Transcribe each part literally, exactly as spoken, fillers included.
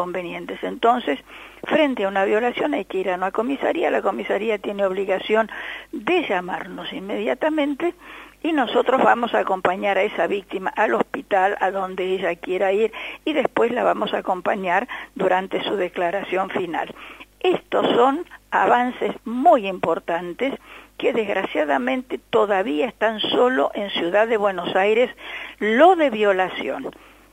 convenientes. Entonces, frente a una violación hay que ir a una comisaría, la comisaría tiene obligación de llamarnos inmediatamente y nosotros vamos a acompañar a esa víctima al hospital, a donde ella quiera ir, y después la vamos a acompañar durante su declaración final. Estos son avances muy importantes que desgraciadamente todavía están solo en Ciudad de Buenos Aires, lo de violación.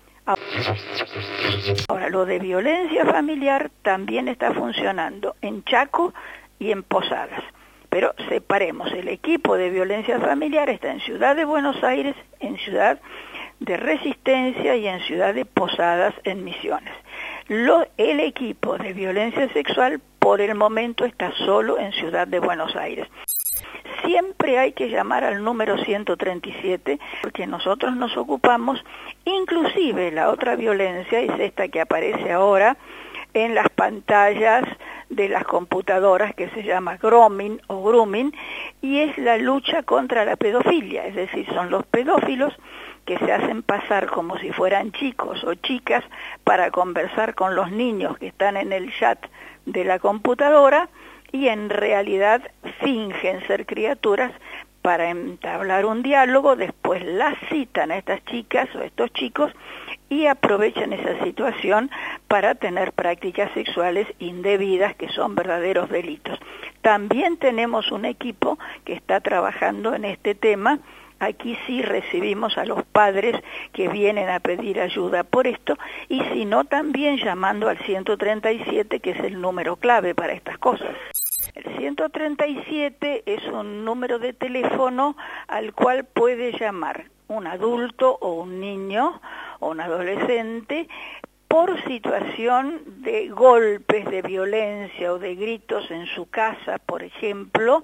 Ahora, lo de violencia familiar también está funcionando en Chaco y en Posadas. Pero separemos, el equipo de violencia familiar está en Ciudad de Buenos Aires, en Ciudad de Resistencia y en Ciudad de Posadas, en Misiones. Lo, el equipo de violencia sexual por el momento está solo en Ciudad de Buenos Aires. Siempre hay que llamar al número ciento treinta y siete porque nosotros nos ocupamos, inclusive la otra violencia es esta que aparece ahora en las pantallas de las computadoras, que se llama grooming o grooming, y es la lucha contra la pedofilia, es decir, son los pedófilos que se hacen pasar como si fueran chicos o chicas para conversar con los niños que están en el chat de la computadora, y en realidad fingen ser criaturas para entablar un diálogo, después las citan a estas chicas o estos chicos y aprovechan esa situación para tener prácticas sexuales indebidas que son verdaderos delitos. También tenemos un equipo que está trabajando en este tema. Aquí sí recibimos a los padres que vienen a pedir ayuda por esto, y si no, también llamando al ciento treinta y siete, que es el número clave para estas cosas. El ciento treinta y siete es un número de teléfono al cual puede llamar un adulto o un niño o un adolescente por situación de golpes, de violencia o de gritos en su casa, por ejemplo,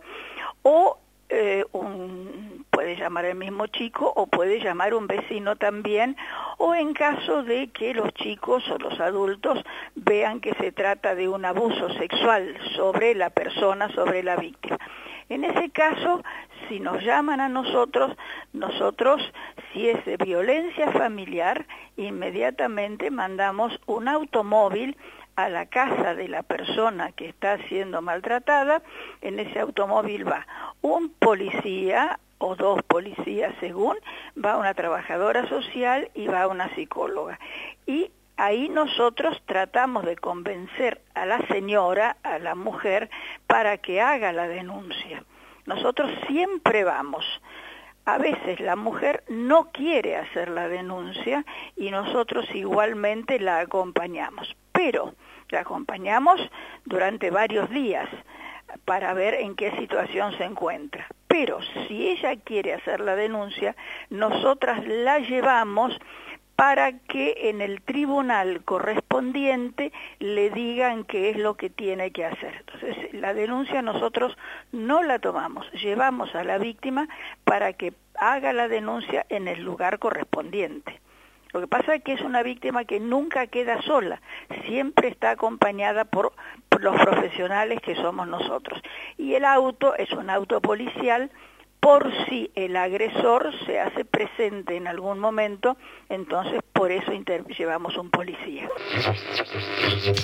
o eh, un, puede llamar el mismo chico o puede llamar un vecino también, o en caso de que los chicos o los adultos vean que se trata de un abuso sexual sobre la persona, sobre la víctima. En ese caso, si nos llaman a nosotros, nosotros, si es de violencia familiar, inmediatamente mandamos un automóvil a la casa de la persona que está siendo maltratada. En ese automóvil va un policía o dos policías según, va una trabajadora social y va una psicóloga. Y ahí nosotros tratamos de convencer a la señora, a la mujer, para que haga la denuncia. Nosotros siempre vamos. A veces la mujer no quiere hacer la denuncia y nosotros igualmente la acompañamos, pero la acompañamos durante varios días para ver en qué situación se encuentra. Pero si ella quiere hacer la denuncia, nosotras la llevamos para que en el tribunal correspondiente le digan qué es lo que tiene que hacer. Entonces, la denuncia nosotros no la tomamos, llevamos a la víctima para que haga la denuncia en el lugar correspondiente. Lo que pasa es que es una víctima que nunca queda sola, siempre está acompañada por, por los profesionales que somos nosotros. Y el auto es un auto policial, por si el agresor se hace presente en algún momento, entonces por eso llevamos un policía.